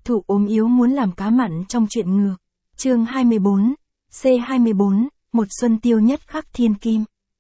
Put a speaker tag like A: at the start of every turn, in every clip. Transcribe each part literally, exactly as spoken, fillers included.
A: Thụ ốm yếu muốn làm cá mặn trong truyện ngược. Chương hai mươi bốn, C hai mươi bốn, một xuân tiêu nhất khắc thiên kim.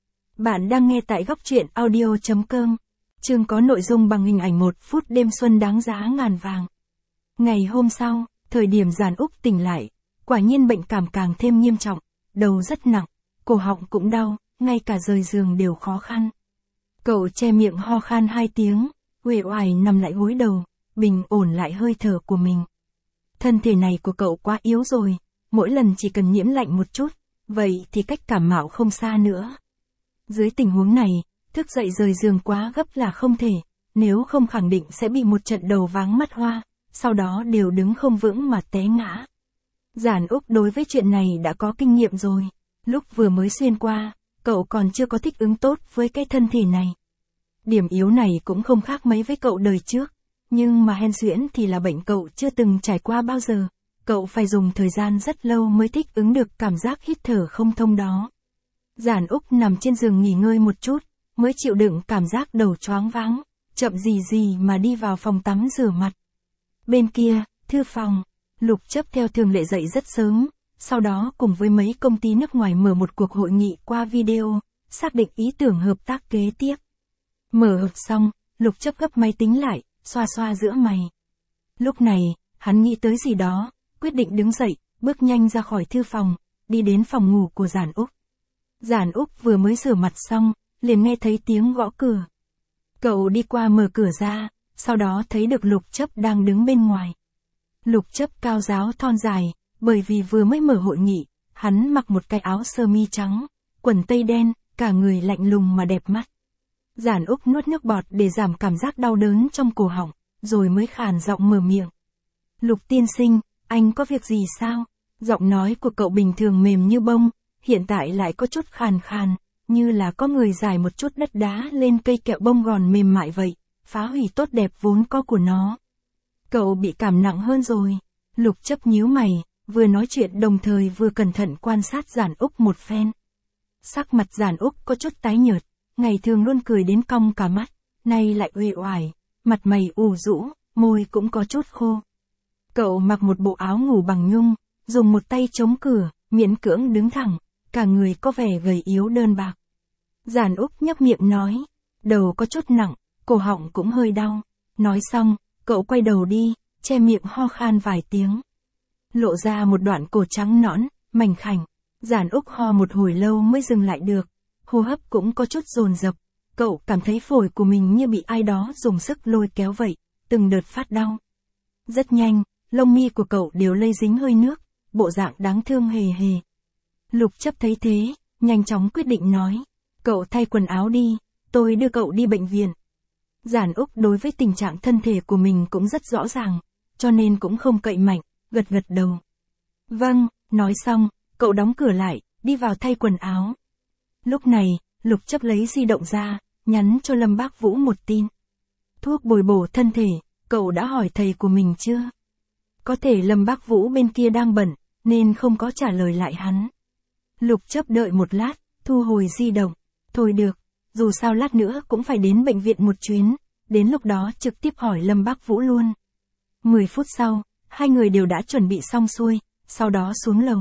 A: Bạn đang nghe tại góc truyện audio chấm com. Chương có nội dung bằng hình ảnh một phút đêm xuân đáng giá ngàn vàng. Ngày hôm sau, thời điểm Giản Úc tỉnh lại, quả nhiên bệnh cảm càng thêm nghiêm trọng, đầu rất nặng, cổ họng cũng đau, ngay cả rời giường đều khó khăn. Cậu che miệng ho khan hai tiếng, uể oải nằm lại gối đầu, bình ổn lại hơi thở của mình. Thân thể này của cậu quá yếu rồi, mỗi lần chỉ cần nhiễm lạnh một chút, vậy thì cách cảm mạo không xa nữa. Dưới tình huống này, thức dậy rời giường quá gấp là không thể, nếu không khẳng định sẽ bị một trận đầu váng mắt hoa, sau đó đều đứng không vững mà té ngã. Giản Úc đối với chuyện này đã có kinh nghiệm rồi, lúc vừa mới xuyên qua, cậu còn chưa có thích ứng tốt với cái thân thể này. Điểm yếu này cũng không khác mấy với cậu đời trước, nhưng mà hen suyễn thì là bệnh cậu chưa từng trải qua bao giờ, cậu phải dùng thời gian rất lâu mới thích ứng được cảm giác hít thở không thông đó. Giản Úc nằm trên giường nghỉ ngơi một chút, mới chịu đựng cảm giác đầu choáng váng, chậm gì gì mà đi vào phòng tắm rửa mặt. Bên kia, thư phòng, Lục Chấp theo thường lệ dậy rất sớm, sau đó cùng với mấy công ty nước ngoài mở một cuộc hội nghị qua video, xác định ý tưởng hợp tác kế tiếp. Mở hộp xong, Lục Chấp gấp máy tính lại, xoa xoa giữa mày. Lúc này, hắn nghĩ tới gì đó, quyết định đứng dậy, bước nhanh ra khỏi thư phòng, đi đến phòng ngủ của Giản Úc. Giản Úc vừa mới rửa mặt xong, liền nghe thấy tiếng gõ cửa. Cậu đi qua mở cửa ra, sau đó thấy được Lục Chấp đang đứng bên ngoài. Lục Chấp cao ráo thon dài, bởi vì vừa mới mở hội nghị, hắn mặc một cái áo sơ mi trắng, quần tây đen, cả người lạnh lùng mà đẹp mắt. Giản Úc nuốt nước bọt để giảm cảm giác đau đớn trong cổ họng, rồi mới khàn giọng mở miệng. Lục tiên sinh, anh có việc gì sao? Giọng nói của cậu bình thường mềm như bông, hiện tại lại có chút khàn khàn, như là có người rải một chút đất đá lên cây kẹo bông gòn mềm mại vậy, phá hủy tốt đẹp vốn có của nó. Cậu bị cảm nặng hơn rồi. Lục Chấp nhíu mày, vừa nói chuyện đồng thời vừa cẩn thận quan sát Giản Úc một phen. Sắc mặt Giản Úc có chút tái nhợt, ngày thường luôn cười đến cong cả mắt, nay lại uể oải, mặt mày ủ rũ, môi cũng có chút khô. Cậu mặc một bộ áo ngủ bằng nhung, dùng một tay chống cửa, miễn cưỡng đứng thẳng, cả người có vẻ gầy yếu đơn bạc. Giản Úc nhấp miệng nói, đầu có chút nặng, cổ họng cũng hơi đau. Nói xong, cậu quay đầu đi, che miệng ho khan vài tiếng. Lộ ra một đoạn cổ trắng nõn, mảnh khảnh. Giản Úc ho một hồi lâu mới dừng lại được, hô hấp cũng có chút dồn dập. Cậu cảm thấy phổi của mình như bị ai đó dùng sức lôi kéo vậy, từng đợt phát đau. Rất nhanh, lông mi của cậu đều lây dính hơi nước, bộ dạng đáng thương hề hề. Lục Chấp thấy thế, nhanh chóng quyết định nói, cậu thay quần áo đi, tôi đưa cậu đi bệnh viện. Giản Úc đối với tình trạng thân thể của mình cũng rất rõ ràng, cho nên cũng không cậy mạnh, gật gật đầu. Vâng, nói xong, cậu đóng cửa lại, đi vào thay quần áo. Lúc này, Lục Chấp lấy di động ra, nhắn cho Lâm Bác Vũ một tin. Thuốc bồi bổ thân thể, cậu đã hỏi thầy của mình chưa? Có thể Lâm Bác Vũ bên kia đang bận, nên không có trả lời lại hắn. Lục Chấp đợi một lát, thu hồi di động. Thôi được, dù sao lát nữa cũng phải đến bệnh viện một chuyến, đến lúc đó trực tiếp hỏi Lâm Bác Vũ luôn. Mười phút sau, hai người đều đã chuẩn bị xong xuôi, sau đó xuống lầu.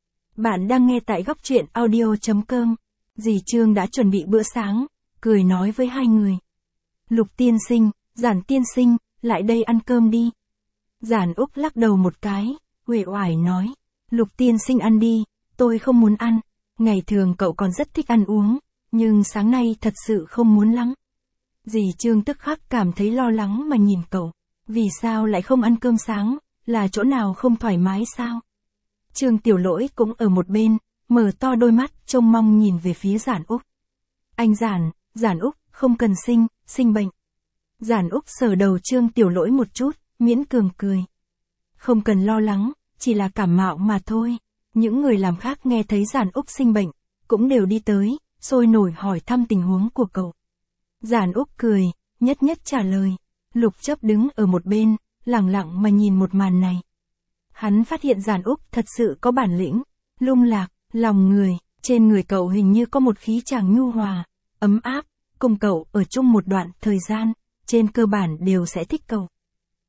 A: Bạn đang nghe tại góc truyện audio chấm com. Dì Trương đã chuẩn bị bữa sáng, cười nói với hai người. Lục tiên sinh, Giản tiên sinh, lại đây ăn cơm đi. Giản Úc lắc đầu một cái, uể oải nói. Lục tiên sinh ăn đi, tôi không muốn ăn. Ngày thường cậu còn rất thích ăn uống, nhưng sáng nay thật sự không muốn lắm. Dì Trương tức khắc cảm thấy lo lắng mà nhìn cậu. Vì sao lại không ăn cơm sáng, là chỗ nào không thoải mái sao? Trương Tiểu Lỗi cũng ở một bên, mở to đôi mắt trông mong nhìn về phía Giản Úc. Anh Giản, Giản Úc, không cần sinh, sinh bệnh. Giản Úc sờ đầu Trương Tiểu Lỗi một chút, miễn cường cười. Không cần lo lắng, chỉ là cảm mạo mà thôi. Những người làm khác nghe thấy Giản Úc sinh bệnh, cũng đều đi tới, sôi nổi hỏi thăm tình huống của cậu. Giản Úc cười, nhất nhất trả lời. Lục Chấp đứng ở một bên, lặng lặng mà nhìn một màn này. Hắn phát hiện Giản Úc thật sự có bản lĩnh, lung lạc, lòng người, trên người cậu hình như có một khí chàng nhu hòa, ấm áp, cùng cậu ở chung một đoạn thời gian, trên cơ bản đều sẽ thích cậu.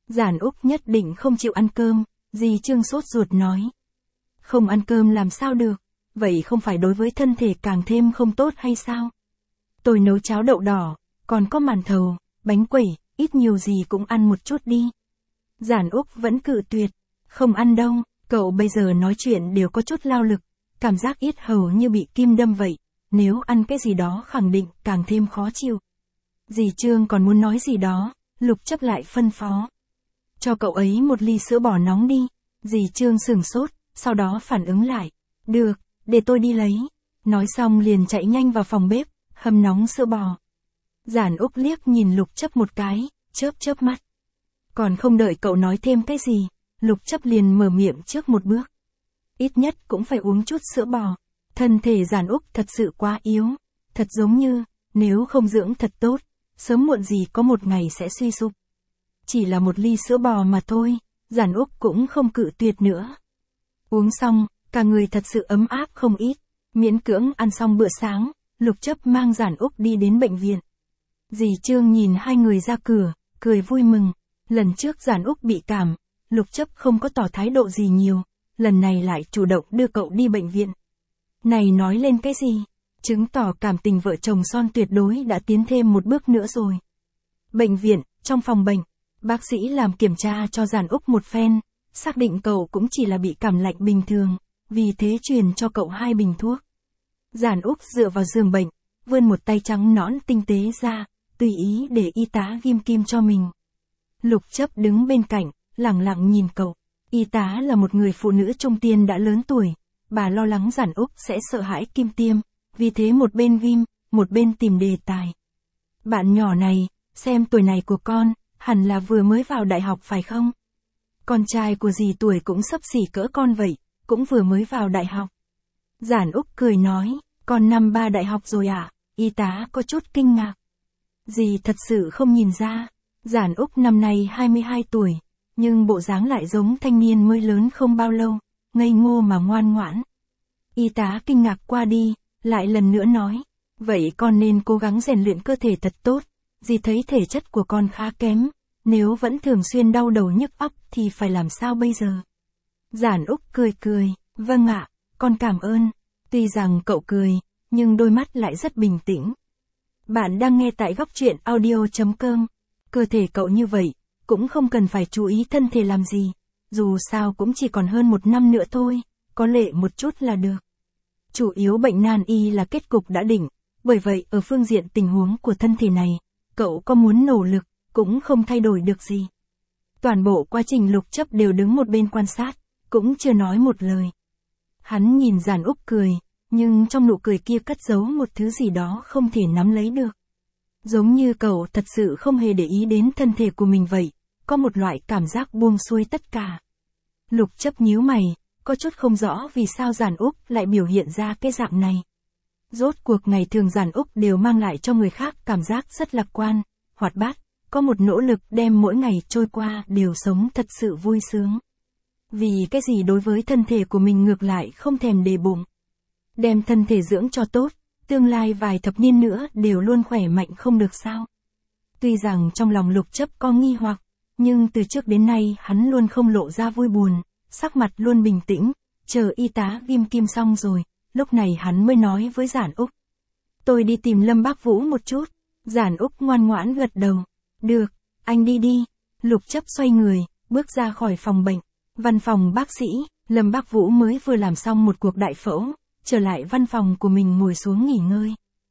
A: Giản Úc nhất định không chịu ăn cơm, dì Trương sốt ruột nói. Không ăn cơm làm sao được, vậy không phải đối với thân thể càng thêm không tốt hay sao? Tôi nấu cháo đậu đỏ, còn có màn thầu, bánh quẩy, ít nhiều gì cũng ăn một chút đi. Giản Úc vẫn cự tuyệt, không ăn đâu, cậu bây giờ nói chuyện đều có chút lao lực, cảm giác yết hầu như bị kim đâm vậy, nếu ăn cái gì đó khẳng định càng thêm khó chịu. Dì Trương còn muốn nói gì đó, Lục Chấp lại phân phó. Cho cậu ấy một ly sữa bò nóng đi, dì Trương sửng sốt, sau đó phản ứng lại. Được, để tôi đi lấy. Nói xong liền chạy nhanh vào phòng bếp, hâm nóng sữa bò. Giản Úc liếc nhìn Lục Chấp một cái, chớp chớp mắt. Còn không đợi cậu nói thêm cái gì, Lục Chấp liền mở miệng trước một bước. Ít nhất cũng phải uống chút sữa bò. Thân thể Giản Úc thật sự quá yếu. Thật giống như, nếu không dưỡng thật tốt, sớm muộn gì có một ngày sẽ suy sụp. Chỉ là một ly sữa bò mà thôi, Giản Úc cũng không cự tuyệt nữa. Uống xong, cả người thật sự ấm áp không ít. Miễn cưỡng ăn xong bữa sáng, Lục Chấp mang Giản Úc đi đến bệnh viện. Dì Trương nhìn hai người ra cửa, cười vui mừng. Lần trước Giản Úc bị cảm, Lục Chấp không có tỏ thái độ gì nhiều, lần này lại chủ động đưa cậu đi bệnh viện. Này nói lên cái gì? Chứng tỏ cảm tình vợ chồng son tuyệt đối đã tiến thêm một bước nữa rồi. Bệnh viện, trong phòng bệnh, bác sĩ làm kiểm tra cho Giản Úc một phen, xác định cậu cũng chỉ là bị cảm lạnh bình thường, vì thế truyền cho cậu hai bình thuốc. Giản Úc dựa vào giường bệnh, vươn một tay trắng nõn tinh tế ra, tùy ý để y tá ghim kim cho mình. Lục Chấp đứng bên cạnh, lặng lặng nhìn cậu. Y tá là một người phụ nữ trung niên đã lớn tuổi, bà lo lắng Giản Úc sẽ sợ hãi kim tiêm, vì thế một bên ghim, một bên tìm đề tài. Bạn nhỏ này, xem tuổi này của con, hẳn là vừa mới vào đại học phải không? Con trai của dì tuổi cũng xấp xỉ cỡ con vậy, cũng vừa mới vào đại học. Giản Úc cười nói, con năm ba đại học rồi à? Y tá có chút kinh ngạc. Dì thật sự không nhìn ra, Giản Úc năm nay hai mươi hai tuổi, nhưng bộ dáng lại giống thanh niên mới lớn không bao lâu, ngây ngô mà ngoan ngoãn. Y tá kinh ngạc qua đi, lại lần nữa nói, vậy con nên cố gắng rèn luyện cơ thể thật tốt, dì thấy thể chất của con khá kém, nếu vẫn thường xuyên đau đầu nhức óc thì phải làm sao bây giờ? Giản Úc cười cười, vâng ạ, con cảm ơn. Tuy rằng cậu cười, nhưng đôi mắt lại rất bình tĩnh. Bạn đang nghe tại góc truyện audio chấm com. Cơ thể cậu như vậy, cũng không cần phải chú ý thân thể làm gì. Dù sao cũng chỉ còn hơn một năm nữa thôi, có lệ một chút là được. Chủ yếu bệnh nan y là kết cục đã định, bởi vậy ở phương diện tình huống của thân thể này, cậu có muốn nỗ lực, cũng không thay đổi được gì. Toàn bộ quá trình Lục Chấp đều đứng một bên quan sát, cũng chưa nói một lời. Hắn nhìn Giản Úc cười, nhưng trong nụ cười kia cất giấu một thứ gì đó không thể nắm lấy được. Giống như cậu thật sự không hề để ý đến thân thể của mình vậy, có một loại cảm giác buông xuôi tất cả. Lục Chấp nhíu mày, có chút không rõ vì sao Giản Úc lại biểu hiện ra cái dạng này. Rốt cuộc ngày thường Giản Úc đều mang lại cho người khác cảm giác rất lạc quan, hoạt bát, có một nỗ lực đem mỗi ngày trôi qua đều sống thật sự vui sướng. Vì cái gì đối với thân thể của mình ngược lại không thèm đề bụng. Đem thân thể dưỡng cho tốt, tương lai vài thập niên nữa đều luôn khỏe mạnh không được sao. Tuy rằng trong lòng Lục Chấp có nghi hoặc, nhưng từ trước đến nay hắn luôn không lộ ra vui buồn, sắc mặt luôn bình tĩnh, chờ y tá ghim kim xong rồi, lúc này hắn mới nói với Giản Úc. Tôi đi tìm Lâm Bác Vũ một chút. Giản Úc ngoan ngoãn gật đầu. Được, anh đi đi. Lục Chấp xoay người, bước ra khỏi phòng bệnh. Văn phòng bác sĩ, Lâm Bác Vũ mới vừa làm xong một cuộc đại phẫu, trở lại văn phòng của mình ngồi xuống nghỉ ngơi.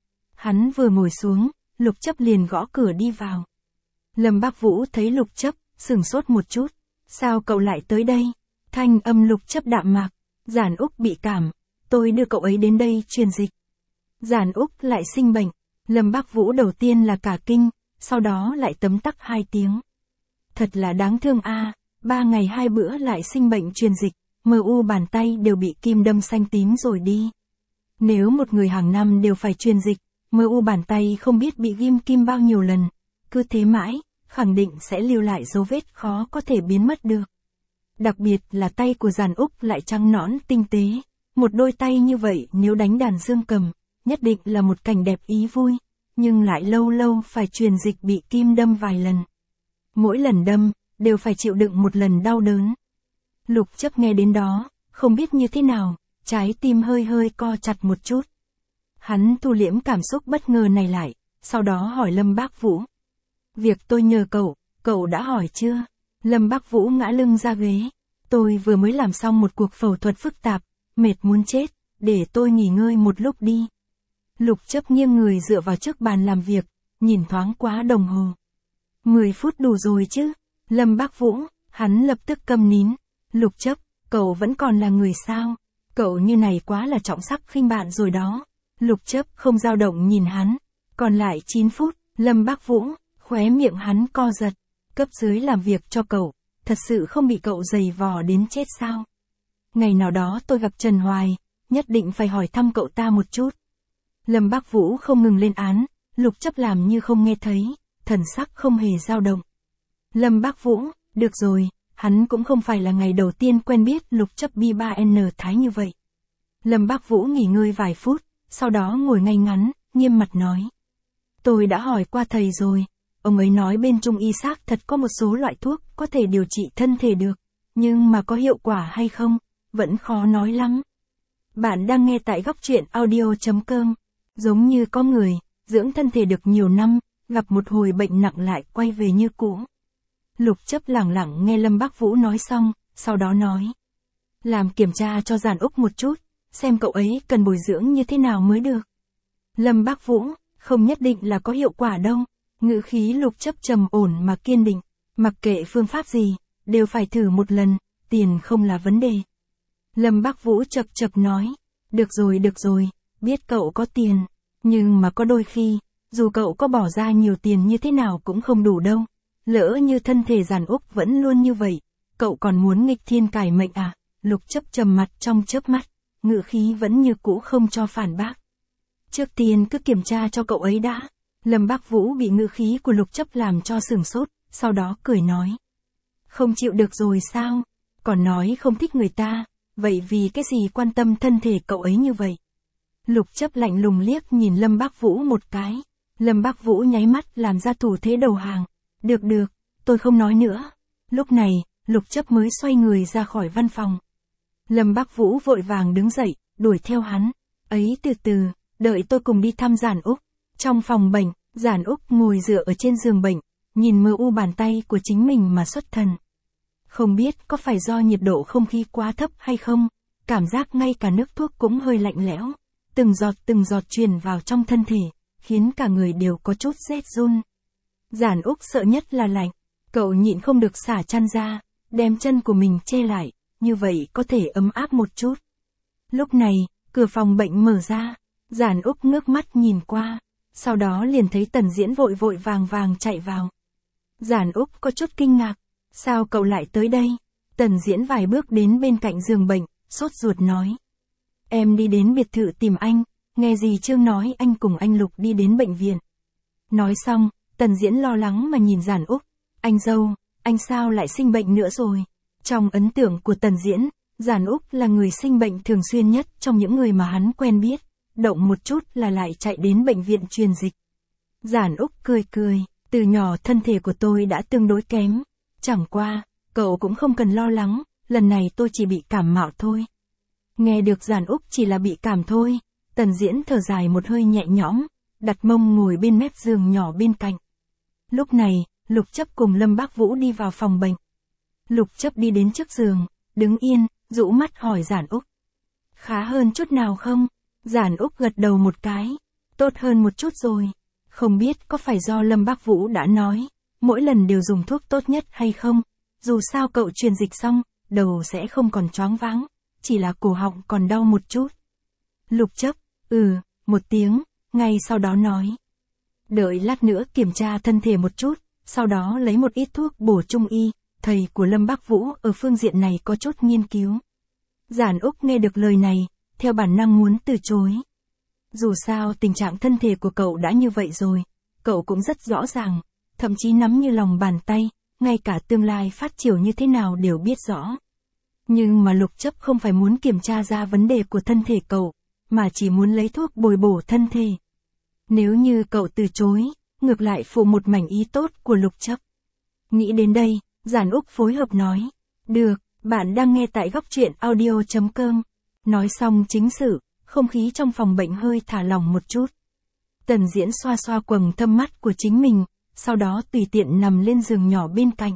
A: Hắn vừa ngồi xuống, Lục Chấp liền gõ cửa đi vào. Lâm Bác Vũ thấy Lục Chấp, sửng sốt một chút. Sao cậu lại tới đây? Thanh âm Lục Chấp đạm mạc. Giản Úc bị cảm, tôi đưa cậu ấy đến đây truyền dịch. Giản Úc lại sinh bệnh. Lâm Bác Vũ đầu tiên là cả kinh, sau đó lại tấm tắc hai tiếng. Thật là đáng thương a, à, ba ngày hai bữa lại sinh bệnh truyền dịch, mờ u bàn tay đều bị kim đâm xanh tím rồi đi. Nếu một người hàng năm đều phải truyền dịch, mờ u bàn tay không biết bị ghim kim bao nhiêu lần, cứ thế mãi, khẳng định sẽ lưu lại dấu vết khó có thể biến mất được. Đặc biệt là tay của Giản Úc lại trắng nõn tinh tế, một đôi tay như vậy nếu đánh đàn dương cầm, nhất định là một cảnh đẹp ý vui, nhưng lại lâu lâu phải truyền dịch bị kim đâm vài lần. Mỗi lần đâm, đều phải chịu đựng một lần đau đớn. Lục Chấp nghe đến đó, không biết như thế nào, trái tim hơi hơi co chặt một chút. Hắn thu liễm cảm xúc bất ngờ này lại, sau đó hỏi Lâm Bác Vũ. Việc tôi nhờ cậu, cậu đã hỏi chưa? Lâm Bác Vũ ngã lưng ra ghế. Tôi vừa mới làm xong một cuộc phẫu thuật phức tạp, mệt muốn chết, để tôi nghỉ ngơi một lúc đi. Lục Chấp nghiêng người dựa vào trước bàn làm việc, nhìn thoáng qua đồng hồ. mười phút đủ rồi chứ? Lâm Bác Vũ, hắn lập tức câm nín. Lục Chấp, cậu vẫn còn là người sao? Cậu như này quá là trọng sắc khinh bạn rồi đó. Lục Chấp không dao động nhìn hắn. Còn lại chín phút, Lâm Bác Vũ, khóe miệng hắn co giật. Cấp dưới làm việc cho cậu, thật sự không bị cậu giày vò đến chết sao? Ngày nào đó tôi gặp Trần Hoài, nhất định phải hỏi thăm cậu ta một chút. Lâm Bác Vũ không ngừng lên án, Lục Chấp làm như không nghe thấy, thần sắc không hề dao động. Lâm Bác Vũ, được rồi, hắn cũng không phải là ngày đầu tiên quen biết Lục Chấp B ba N Thái như vậy. Lâm Bác Vũ nghỉ ngơi vài phút, sau đó ngồi ngay ngắn, nghiêm mặt nói. Tôi đã hỏi qua thầy rồi, ông ấy nói bên Trung y xác thật có một số loại thuốc có thể điều trị thân thể được, nhưng mà có hiệu quả hay không, vẫn khó nói lắm. Bạn đang nghe tại góc truyện audio chấm com. Giống như có người, dưỡng thân thể được nhiều năm, gặp một hồi bệnh nặng lại quay về như cũ. Lục Chấp lẳng lặng nghe Lâm Bác Vũ nói xong, sau đó nói. Làm kiểm tra cho Giản Úc một chút, xem cậu ấy cần bồi dưỡng như thế nào mới được. Lâm Bác Vũ, không nhất định là có hiệu quả đâu. Ngữ khí Lục Chấp trầm ổn mà kiên định, mặc kệ phương pháp gì, đều phải thử một lần, tiền không là vấn đề. Lâm Bác Vũ chập chập nói, được rồi được rồi, biết cậu có tiền, nhưng mà có đôi khi, dù cậu có bỏ ra nhiều tiền như thế nào cũng không đủ đâu. Lỡ như thân thể Giản Úc vẫn luôn như vậy, cậu còn muốn nghịch thiên cải mệnh à? Lục Chấp trầm mặt trong chớp mắt, ngữ khí vẫn như cũ không cho phản bác. Trước tiên cứ kiểm tra cho cậu ấy đã. Lâm Bác Vũ bị ngữ khí của Lục Chấp làm cho sửng sốt, sau đó cười nói. Không chịu được rồi sao? Còn nói không thích người ta, vậy vì cái gì quan tâm thân thể cậu ấy như vậy? Lục Chấp lạnh lùng liếc nhìn Lâm Bác Vũ một cái. Lâm Bác Vũ nháy mắt làm ra thủ thế đầu hàng. Được được, tôi không nói nữa. Lúc này, Lục Chấp mới xoay người ra khỏi văn phòng. Lâm Bác Vũ vội vàng đứng dậy, đuổi theo hắn. Ấy từ từ, đợi tôi cùng đi thăm Giản Úc. Trong phòng bệnh, Giản Úc ngồi dựa ở trên giường bệnh, nhìn mờ u bàn tay của chính mình mà xuất thần. Không biết có phải do nhiệt độ không khí quá thấp hay không, cảm giác ngay cả nước thuốc cũng hơi lạnh lẽo, từng giọt từng giọt truyền vào trong thân thể, khiến cả người đều có chút rét run. Giản Úc sợ nhất là lạnh, cậu nhịn không được xả chăn ra, đem chân của mình che lại, như vậy có thể ấm áp một chút. Lúc này, cửa phòng bệnh mở ra, Giản Úc ngước mắt nhìn qua, sau đó liền thấy Tần Diễn vội vội vàng vàng chạy vào. Giản Úc có chút kinh ngạc, sao cậu lại tới đây? Tần Diễn vài bước đến bên cạnh giường bệnh, sốt ruột nói. Em đi đến biệt thự tìm anh, nghe dì Trương nói anh cùng anh Lục đi đến bệnh viện. Nói xong, Tần Diễn lo lắng mà nhìn Giản Úc. Anh dâu, anh sao lại sinh bệnh nữa rồi? Trong ấn tượng của Tần Diễn, Giản Úc là người sinh bệnh thường xuyên nhất trong những người mà hắn quen biết. Động một chút là lại chạy đến bệnh viện truyền dịch. Giản Úc cười cười, từ nhỏ thân thể của tôi đã tương đối kém. Chẳng qua, cậu cũng không cần lo lắng, lần này tôi chỉ bị cảm mạo thôi. Nghe được Giản Úc chỉ là bị cảm thôi, Tần Diễn thở dài một hơi nhẹ nhõm, đặt mông ngồi bên mép giường nhỏ bên cạnh. Lúc này, Lục Chấp cùng Lâm Bác Vũ đi vào phòng bệnh. Lục Chấp đi đến trước giường, đứng yên, rũ mắt hỏi Giản Úc. Khá hơn chút nào không? Giản Úc gật đầu một cái. Tốt hơn một chút rồi. Không biết có phải do Lâm Bác Vũ đã nói, mỗi lần đều dùng thuốc tốt nhất hay không? Dù sao cậu truyền dịch xong, đầu sẽ không còn choáng váng, chỉ là cổ họng còn đau một chút. Lục Chấp, ừ, một tiếng, ngay sau đó nói. Đợi lát nữa kiểm tra thân thể một chút, sau đó lấy một ít thuốc bổ trung y, thầy của Lâm Bác Vũ ở phương diện này có chút nghiên cứu. Giản Úc nghe được lời này, theo bản năng muốn từ chối. Dù sao tình trạng thân thể của cậu đã như vậy rồi, cậu cũng rất rõ ràng, thậm chí nắm như lòng bàn tay, ngay cả tương lai phát triển như thế nào đều biết rõ. Nhưng mà Lục Chấp không phải muốn kiểm tra ra vấn đề của thân thể cậu, mà chỉ muốn lấy thuốc bồi bổ thân thể. Nếu như cậu từ chối, ngược lại phụ một mảnh ý tốt của Lục Chấp. Nghĩ đến đây, Giản Úc phối hợp nói. Được, bạn đang nghe tại góc truyện audio.com. Nói xong chính sự, không khí trong phòng bệnh hơi thả lỏng một chút. Tần Diễn xoa xoa quầng thâm mắt của chính mình, sau đó tùy tiện nằm lên giường nhỏ bên cạnh.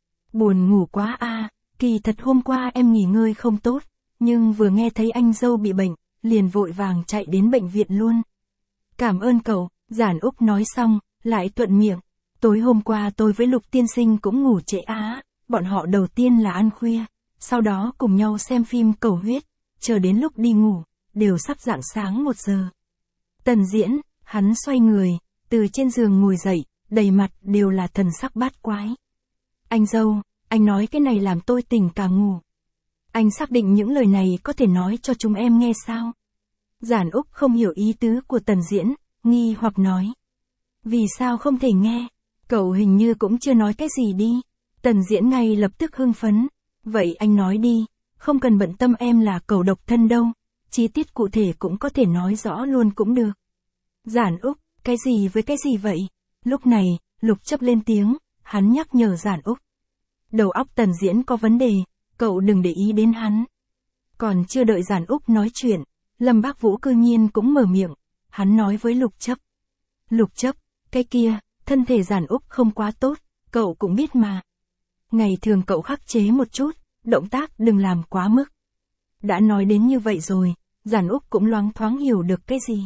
A: Buồn ngủ quá a, kỳ thật hôm qua em nghỉ ngơi không tốt, nhưng vừa nghe thấy anh dâu bị bệnh, liền vội vàng chạy đến bệnh viện luôn. Cảm ơn cậu, Giản Úc nói xong, lại thuận miệng. Tối hôm qua tôi với Lục tiên sinh cũng ngủ trễ á, bọn họ đầu tiên là ăn khuya, sau đó cùng nhau xem phim cầu huyết, chờ đến lúc đi ngủ, đều sắp rạng sáng một giờ. Tần Diễn, hắn xoay người, từ trên giường ngồi dậy, đầy mặt đều là thần sắc bát quái. Anh dâu, anh nói cái này làm tôi tỉnh cả ngủ. Anh xác định những lời này có thể nói cho chúng em nghe sao? Giản Úc không hiểu ý tứ của Tần Diễn, nghi hoặc nói. Vì sao không thể nghe? Cậu hình như cũng chưa nói cái gì đi. Tần Diễn ngay lập tức hưng phấn. Vậy anh nói đi, không cần bận tâm em là cậu độc thân đâu. Chi tiết cụ thể cũng có thể nói rõ luôn cũng được. Giản Úc, cái gì với cái gì vậy? Lúc này, Lục Chấp lên tiếng, hắn nhắc nhở Giản Úc. Đầu óc Tần Diễn có vấn đề, cậu đừng để ý đến hắn. Còn chưa đợi Giản Úc nói chuyện, Lâm Bác Vũ cư nhiên cũng mở miệng, hắn nói với Lục Chấp. Lục Chấp, cái kia, thân thể Giản Úc không quá tốt, cậu cũng biết mà. Ngày thường cậu khắc chế một chút, động tác đừng làm quá mức. Đã nói đến như vậy rồi, Giản Úc cũng loáng thoáng hiểu được cái gì.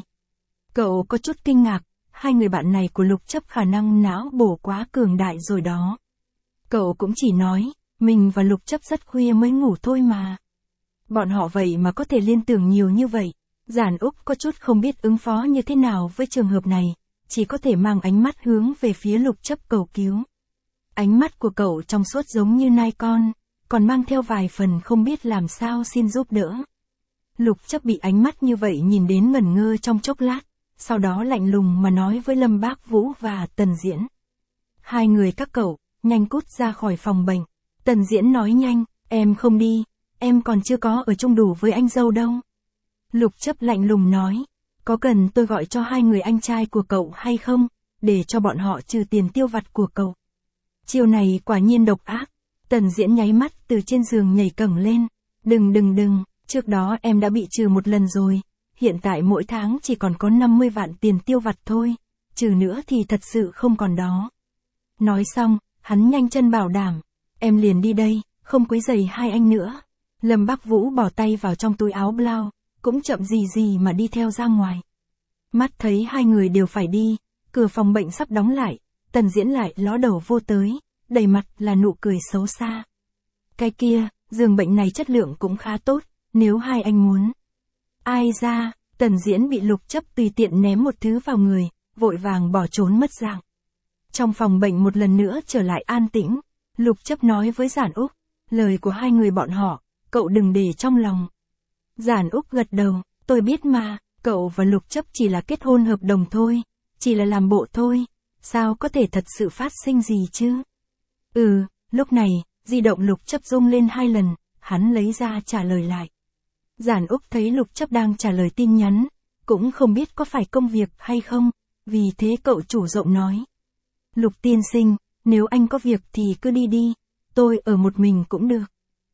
A: Cậu có chút kinh ngạc, hai người bạn này của Lục Chấp khả năng não bổ quá cường đại rồi đó. Cậu cũng chỉ nói, mình và Lục Chấp rất khuya mới ngủ thôi mà. Bọn họ vậy mà có thể liên tưởng nhiều như vậy. Giản Úc có chút không biết ứng phó như thế nào với trường hợp này, chỉ có thể mang ánh mắt hướng về phía Lục Chấp cầu cứu. Ánh mắt của cậu trong suốt giống như nai con, còn mang theo vài phần không biết làm sao xin giúp đỡ. Lục Chấp bị ánh mắt như vậy nhìn đến ngẩn ngơ trong chốc lát, sau đó lạnh lùng mà nói với Lâm Bác Vũ và Tần Diễn. Hai người các cậu, nhanh cút ra khỏi phòng bệnh. Tần Diễn nói nhanh, em không đi, em còn chưa có ở chung đủ với anh dâu đâu. Lục Chấp lạnh lùng nói, có cần tôi gọi cho hai người anh trai của cậu hay không, để cho bọn họ trừ tiền tiêu vặt của cậu. Chiều này quả nhiên độc ác. Tần Diễn nháy mắt từ trên giường nhảy cẳng lên. Đừng đừng đừng, trước đó em đã bị trừ một lần rồi, hiện tại mỗi tháng chỉ còn có năm mươi vạn tiền tiêu vặt thôi, trừ nữa thì thật sự không còn đó. Nói xong, hắn nhanh chân bảo đảm, em liền đi đây, không quấy rầy hai anh nữa. Lâm Bác Vũ bỏ tay vào trong túi áo blau, cũng chậm gì gì mà đi theo ra ngoài. Mắt thấy hai người đều phải đi, cửa phòng bệnh sắp đóng lại, Tần Diễn lại ló đầu vô tới, đầy mặt là nụ cười xấu xa. Cái kia, giường bệnh này chất lượng cũng khá tốt, nếu hai anh muốn. Ai ra, Tần Diễn bị Lục Chấp tùy tiện ném một thứ vào người, vội vàng bỏ trốn mất dạng. Trong phòng bệnh một lần nữa trở lại an tĩnh, Lục Chấp nói với Giản Úc, lời của hai người bọn họ, cậu đừng để trong lòng. Giản Úc gật đầu, tôi biết mà, cậu và Lục Chấp chỉ là kết hôn hợp đồng thôi, chỉ là làm bộ thôi, sao có thể thật sự phát sinh gì chứ? Ừ, lúc này, di động Lục Chấp rung lên hai lần, hắn lấy ra trả lời lại. Giản Úc thấy Lục Chấp đang trả lời tin nhắn, cũng không biết có phải công việc hay không, vì thế cậu chủ động nói. Lục tiên sinh, nếu anh có việc thì cứ đi đi, tôi ở một mình cũng được.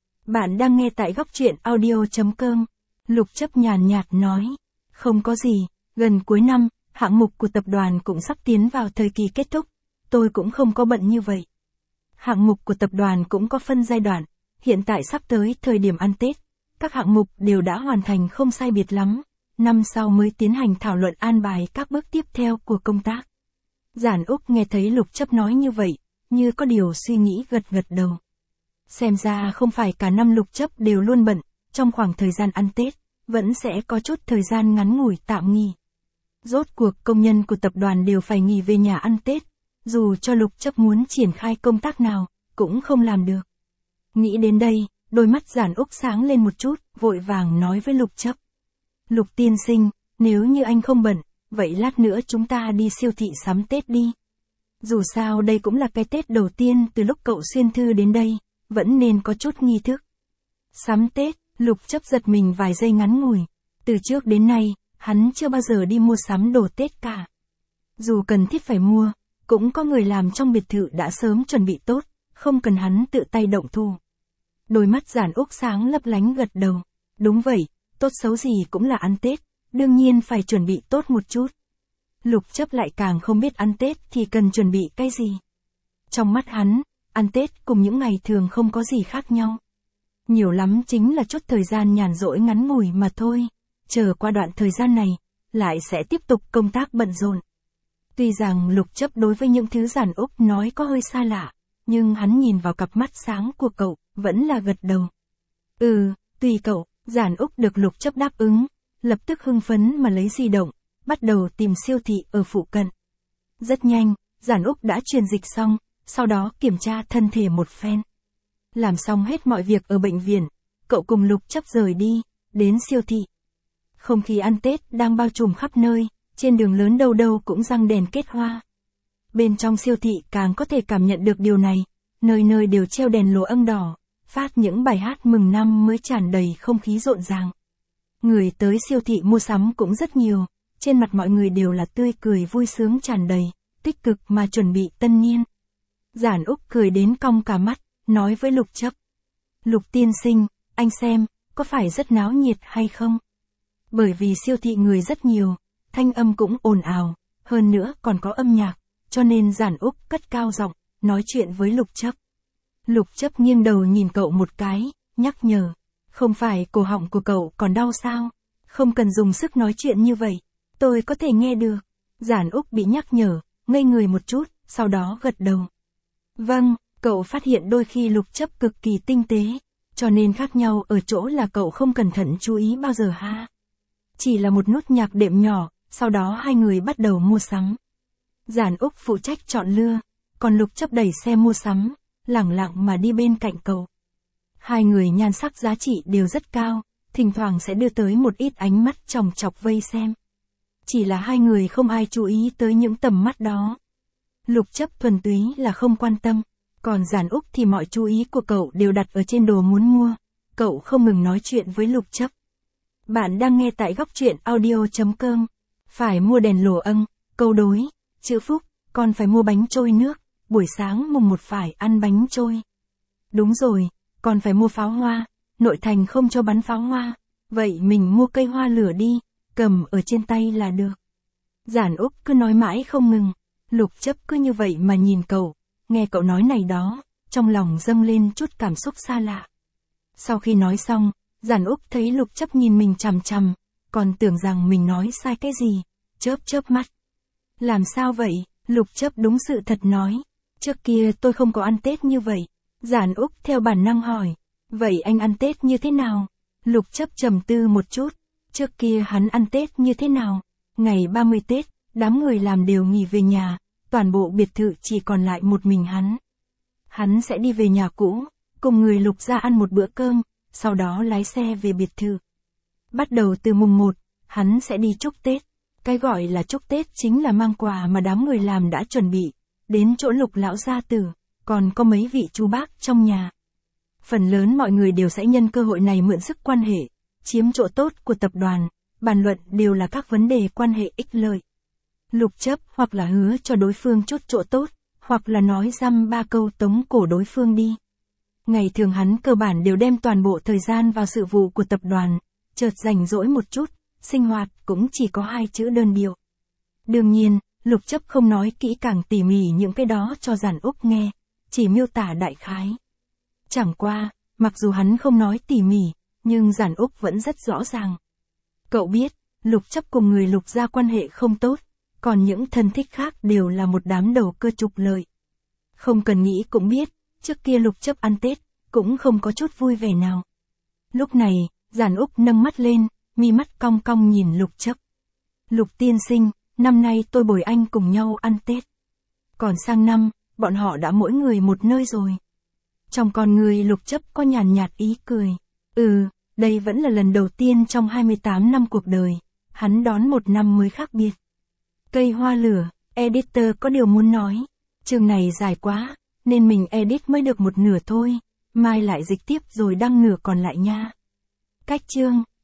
A: Bạn đang nghe tại góc truyện audio.com. Lục Chấp nhàn nhạt nói, không có gì, gần cuối năm, hạng mục của tập đoàn cũng sắp tiến vào thời kỳ kết thúc, tôi cũng không có bận như vậy. Hạng mục của tập đoàn cũng có phân giai đoạn, hiện tại sắp tới thời điểm ăn Tết, các hạng mục đều đã hoàn thành không sai biệt lắm, năm sau mới tiến hành thảo luận an bài các bước tiếp theo của công tác. Giản Úc nghe thấy Lục Chấp nói như vậy, như có điều suy nghĩ gật gật đầu. Xem ra không phải cả năm Lục Chấp đều luôn bận, trong khoảng thời gian ăn Tết, vẫn sẽ có chút thời gian ngắn ngủi tạm nghỉ. Rốt cuộc công nhân của tập đoàn đều phải nghỉ về nhà ăn Tết, dù cho Lục Chấp muốn triển khai công tác nào, cũng không làm được. Nghĩ đến đây, đôi mắt Giản Úc sáng lên một chút, vội vàng nói với Lục Chấp. Lục tiên sinh, nếu như anh không bận, vậy lát nữa chúng ta đi siêu thị sắm Tết đi. Dù sao đây cũng là cái Tết đầu tiên từ lúc cậu xuyên thư đến đây, vẫn nên có chút nghi thức. Sắm Tết, Lục Chấp giật mình vài giây ngắn ngủi. Từ trước đến nay, hắn chưa bao giờ đi mua sắm đồ Tết cả. Dù cần thiết phải mua, cũng có người làm trong biệt thự đã sớm chuẩn bị tốt, không cần hắn tự tay động thủ. Đôi mắt Giản Úc sáng lấp lánh gật đầu. Đúng vậy, tốt xấu gì cũng là ăn Tết, đương nhiên phải chuẩn bị tốt một chút. Lục Chấp lại càng không biết ăn Tết thì cần chuẩn bị cái gì. Trong mắt hắn, ăn Tết cùng những ngày thường không có gì khác nhau. Nhiều lắm chính là chút thời gian nhàn rỗi ngắn ngủi mà thôi, chờ qua đoạn thời gian này, lại sẽ tiếp tục công tác bận rộn. Tuy rằng Lục Chấp đối với những thứ Giản Úc nói có hơi xa lạ, nhưng hắn nhìn vào cặp mắt sáng của cậu, vẫn là gật đầu. Ừ, tùy cậu. Giản Úc được Lục Chấp đáp ứng, lập tức hưng phấn mà lấy di động, bắt đầu tìm siêu thị ở phụ cận. Rất nhanh, Giản Úc đã truyền dịch xong, sau đó kiểm tra thân thể một phen. Làm xong hết mọi việc ở bệnh viện, cậu cùng Lục Chấp rời đi, đến siêu thị. Không khí ăn Tết đang bao trùm khắp nơi, trên đường lớn đâu đâu cũng răng đèn kết hoa. Bên trong siêu thị càng có thể cảm nhận được điều này, nơi nơi đều treo đèn lụa âng đỏ, phát những bài hát mừng năm mới tràn đầy không khí rộn ràng. Người tới siêu thị mua sắm cũng rất nhiều, trên mặt mọi người đều là tươi cười vui sướng tràn đầy, tích cực mà chuẩn bị tân niên. Giản Úc cười đến cong cả mắt, nói với Lục Chấp. Lục tiên sinh, anh xem, có phải rất náo nhiệt hay không? Bởi vì siêu thị người rất nhiều, thanh âm cũng ồn ào, hơn nữa còn có âm nhạc, cho nên Giản Úc cất cao giọng, nói chuyện với Lục Chấp. Lục Chấp nghiêng đầu nhìn cậu một cái, nhắc nhở. Không phải cổ họng của cậu còn đau sao? Không cần dùng sức nói chuyện như vậy. Tôi có thể nghe được. Giản Úc bị nhắc nhở, ngây người một chút, sau đó gật đầu. Vâng, cậu phát hiện đôi khi Lục Chấp cực kỳ tinh tế, cho nên khác nhau ở chỗ là cậu không cẩn thận chú ý bao giờ ha. Chỉ là một nốt nhạc đệm nhỏ, sau đó hai người bắt đầu mua sắm. Giản Úc phụ trách chọn lưa, còn Lục Chấp đẩy xe mua sắm, lẳng lặng mà đi bên cạnh cậu. Hai người nhan sắc giá trị đều rất cao, thỉnh thoảng sẽ đưa tới một ít ánh mắt chòng chọc vây xem. Chỉ là hai người không ai chú ý tới những tầm mắt đó. Lục Chấp thuần túy là không quan tâm, còn Giản Úc thì mọi chú ý của cậu đều đặt ở trên đồ muốn mua. Cậu không ngừng nói chuyện với Lục Chấp. Bạn đang nghe tại góc truyện audio chấm com. Phải mua đèn lồ âng, câu đối, chữ phúc, còn phải mua bánh trôi nước, buổi sáng mùng một phải ăn bánh trôi. Đúng rồi, còn phải mua pháo hoa, nội thành không cho bắn pháo hoa, vậy mình mua cây hoa lửa đi, cầm ở trên tay là được. Giản Úc cứ nói mãi không ngừng, Lục Chấp cứ như vậy mà nhìn cậu, nghe cậu nói này đó, trong lòng dâng lên chút cảm xúc xa lạ. Sau khi nói xong, Giản Úc thấy Lục Chấp nhìn mình chằm chằm, còn tưởng rằng mình nói sai cái gì, chớp chớp mắt. Làm sao vậy? Lục Chấp đúng sự thật nói. Trước kia tôi không có ăn Tết như vậy. Giản Úc theo bản năng hỏi. Vậy anh ăn Tết như thế nào? Lục Chấp trầm tư một chút. Trước kia hắn ăn Tết như thế nào? Ngày ba mươi Tết, đám người làm đều nghỉ về nhà, toàn bộ biệt thự chỉ còn lại một mình hắn. Hắn sẽ đi về nhà cũ, cùng người Lục ra ăn một bữa cơm, sau đó lái xe về biệt thự. Bắt đầu từ mùng một, hắn sẽ đi chúc Tết. Cái gọi là chúc Tết chính là mang quà mà đám người làm đã chuẩn bị, đến chỗ Lục lão gia tử, còn có mấy vị chú bác trong nhà. Phần lớn mọi người đều sẽ nhân cơ hội này mượn sức quan hệ, chiếm chỗ tốt của tập đoàn, bàn luận đều là các vấn đề quan hệ ích lợi. Lục Chấp hoặc là hứa cho đối phương chút chỗ tốt, hoặc là nói dăm ba câu tống cổ đối phương đi. Ngày thường hắn cơ bản đều đem toàn bộ thời gian vào sự vụ của tập đoàn, chợt rảnh rỗi một chút, sinh hoạt cũng chỉ có hai chữ đơn điệu. Đương nhiên, Lục Chấp không nói kỹ càng tỉ mỉ những cái đó cho Giản Úc nghe, chỉ miêu tả đại khái. Chẳng qua, mặc dù hắn không nói tỉ mỉ, nhưng Giản Úc vẫn rất rõ ràng. Cậu biết, Lục Chấp cùng người Lục gia quan hệ không tốt, còn những thân thích khác đều là một đám đầu cơ trục lợi. Không cần nghĩ cũng biết, trước kia Lục Chấp ăn Tết, cũng không có chút vui vẻ nào. Lúc này, Giản Úc nâng mắt lên, mi mắt cong cong nhìn Lục Chấp. Lục tiên sinh, năm nay tôi bồi anh cùng nhau ăn Tết. Còn sang năm, bọn họ đã mỗi người một nơi rồi. Trong con người Lục Chấp có nhàn nhạt ý cười. Ừ, đây vẫn là lần đầu tiên trong hai mươi tám năm cuộc đời, hắn đón một năm mới khác biệt. Cây hoa lửa, editor có điều muốn nói. Chương này dài quá, nên mình edit mới được một nửa thôi, mai lại dịch tiếp rồi đăng nửa còn lại nha. Cách chương